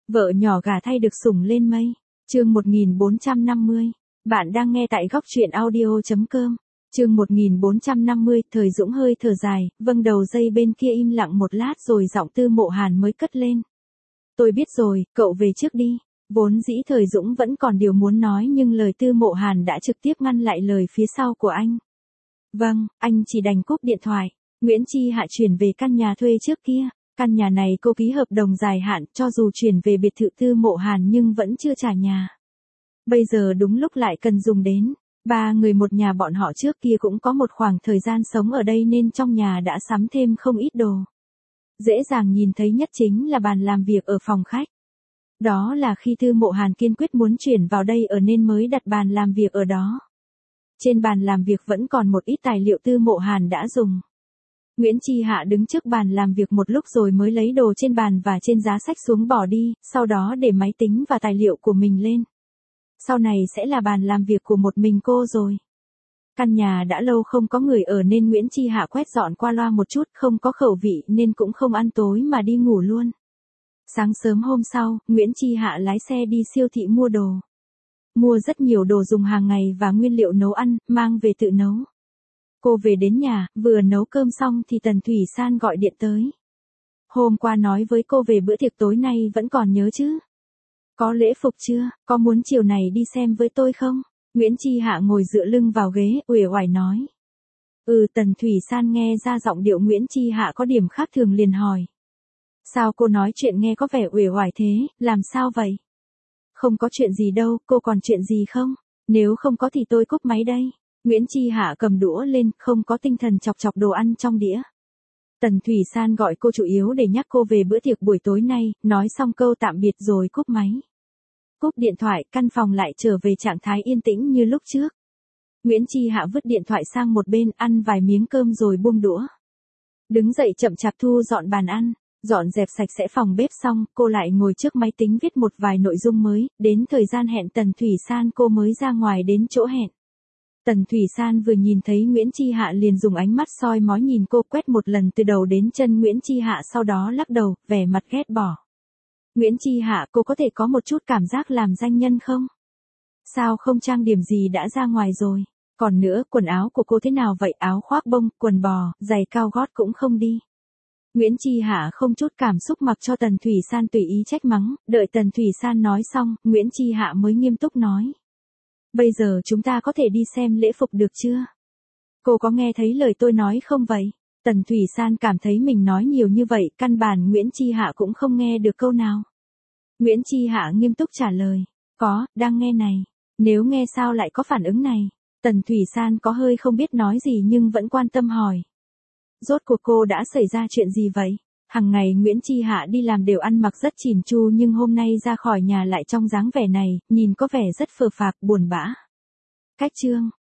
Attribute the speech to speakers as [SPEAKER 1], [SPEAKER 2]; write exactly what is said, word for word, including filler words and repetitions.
[SPEAKER 1] Vợ nhỏ gả thay được sủng lên mây. Chương một nghìn bốn trăm năm mươi. Bạn đang nghe tại góc truyện audio chấm com. Chương một nghìn bốn trăm năm mươi, Thời Dũng hơi thở dài, vâng đầu dây bên kia im lặng một lát rồi giọng Tư Mộ Hàn mới cất lên. Tôi biết rồi, cậu về trước đi. Vốn dĩ Thời Dũng vẫn còn điều muốn nói nhưng lời Tư Mộ Hàn đã trực tiếp ngăn lại lời phía sau của anh. Vâng, anh chỉ đành cúp điện thoại. Nguyễn Chi Hạ chuyển về căn nhà thuê trước kia. Căn nhà này cô ký hợp đồng dài hạn cho dù chuyển về biệt thự Tư Mộ Hàn nhưng vẫn chưa trả nhà. Bây giờ đúng lúc lại cần dùng đến. Ba người một nhà bọn họ trước kia cũng có một khoảng thời gian sống ở đây nên trong nhà đã sắm thêm không ít đồ. Dễ dàng nhìn thấy nhất chính là bàn làm việc ở phòng khách. Đó là khi Tư Mộ Hàn kiên quyết muốn chuyển vào đây ở nên mới đặt bàn làm việc ở đó. Trên bàn làm việc vẫn còn một ít tài liệu Tư Mộ Hàn đã dùng. Nguyễn Chi Hạ đứng trước bàn làm việc một lúc rồi mới lấy đồ trên bàn và trên giá sách xuống bỏ đi, sau đó để máy tính và tài liệu của mình lên. Sau này sẽ là bàn làm việc của một mình cô rồi. Căn nhà đã lâu không có người ở nên Nguyễn Chi Hạ quét dọn qua loa một chút, không có khẩu vị nên cũng không ăn tối mà đi ngủ luôn. Sáng sớm hôm sau, Nguyễn Chi Hạ lái xe đi siêu thị mua đồ. Mua rất nhiều đồ dùng hàng ngày và nguyên liệu nấu ăn, mang về tự nấu. Cô về đến nhà, vừa nấu cơm xong thì Tần Thủy San gọi điện tới. Hôm qua nói với cô về bữa tiệc tối nay vẫn còn nhớ chứ? Có lễ phục chưa, có muốn chiều này đi xem với tôi không? Nguyễn Chi Hạ ngồi dựa lưng vào ghế, uể oải nói. Ừ, Tần Thủy San nghe ra giọng điệu Nguyễn Chi Hạ có điểm khác thường liền hỏi. Sao cô nói chuyện nghe có vẻ uể oải thế, làm sao vậy? Không có chuyện gì đâu, cô còn chuyện gì không? Nếu không có thì tôi cúp máy đây. Nguyễn Chi Hạ cầm đũa lên, không có tinh thần chọc chọc đồ ăn trong đĩa. Tần Thủy San gọi cô chủ yếu để nhắc cô về bữa tiệc buổi tối nay, nói xong câu tạm biệt rồi cúp máy. Cúp điện thoại, căn phòng lại trở về trạng thái yên tĩnh như lúc trước. Nguyễn Chi Hạ vứt điện thoại sang một bên, ăn vài miếng cơm rồi buông đũa. Đứng dậy chậm chạp thu dọn bàn ăn, dọn dẹp sạch sẽ phòng bếp xong, cô lại ngồi trước máy tính viết một vài nội dung mới, đến thời gian hẹn Tần Thủy San cô mới ra ngoài đến chỗ hẹn. Tần Thủy San vừa nhìn thấy Nguyễn Chi Hạ liền dùng ánh mắt soi mói nhìn cô, quét một lần từ đầu đến chân Nguyễn Chi Hạ sau đó lắc đầu, vẻ mặt ghét bỏ. Nguyễn Chi Hạ, cô có thể có một chút cảm giác làm danh nhân không? Sao không trang điểm gì đã ra ngoài rồi? Còn nữa, quần áo của cô thế nào vậy? Áo khoác bông, quần bò, giày cao gót cũng không đi. Nguyễn Chi Hạ không chút cảm xúc mặc cho Tần Thủy San tùy ý trách mắng, đợi Tần Thủy San nói xong, Nguyễn Chi Hạ mới nghiêm túc nói. Bây giờ chúng ta có thể đi xem lễ phục được chưa? Cô có nghe thấy lời tôi nói không vậy? Tần Thủy San cảm thấy mình nói nhiều như vậy, căn bản Nguyễn Chi Hạ cũng không nghe được câu nào. Nguyễn Chi Hạ nghiêm túc trả lời. Có, đang nghe này. Nếu nghe sao lại có phản ứng này? Tần Thủy San có hơi không biết nói gì nhưng vẫn quan tâm hỏi. Rốt cuộc cô đã xảy ra chuyện gì vậy? Hằng ngày Nguyễn Chi Hạ đi làm đều ăn mặc rất chỉn chu nhưng hôm nay ra khỏi nhà lại trong dáng vẻ này, nhìn có vẻ rất phờ phạc, buồn bã. Cách chương.